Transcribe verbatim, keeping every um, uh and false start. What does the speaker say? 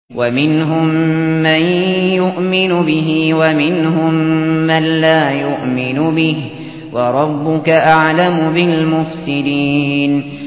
وَمِنْهُم مَّن يُؤْمِنُ بِهِ وَمِنْهُم مَّن لَّا يُؤْمِنُ بِهِ ۚ وَرَبُّكَ أَعْلَمُ بِالْمُفْسِدِينَ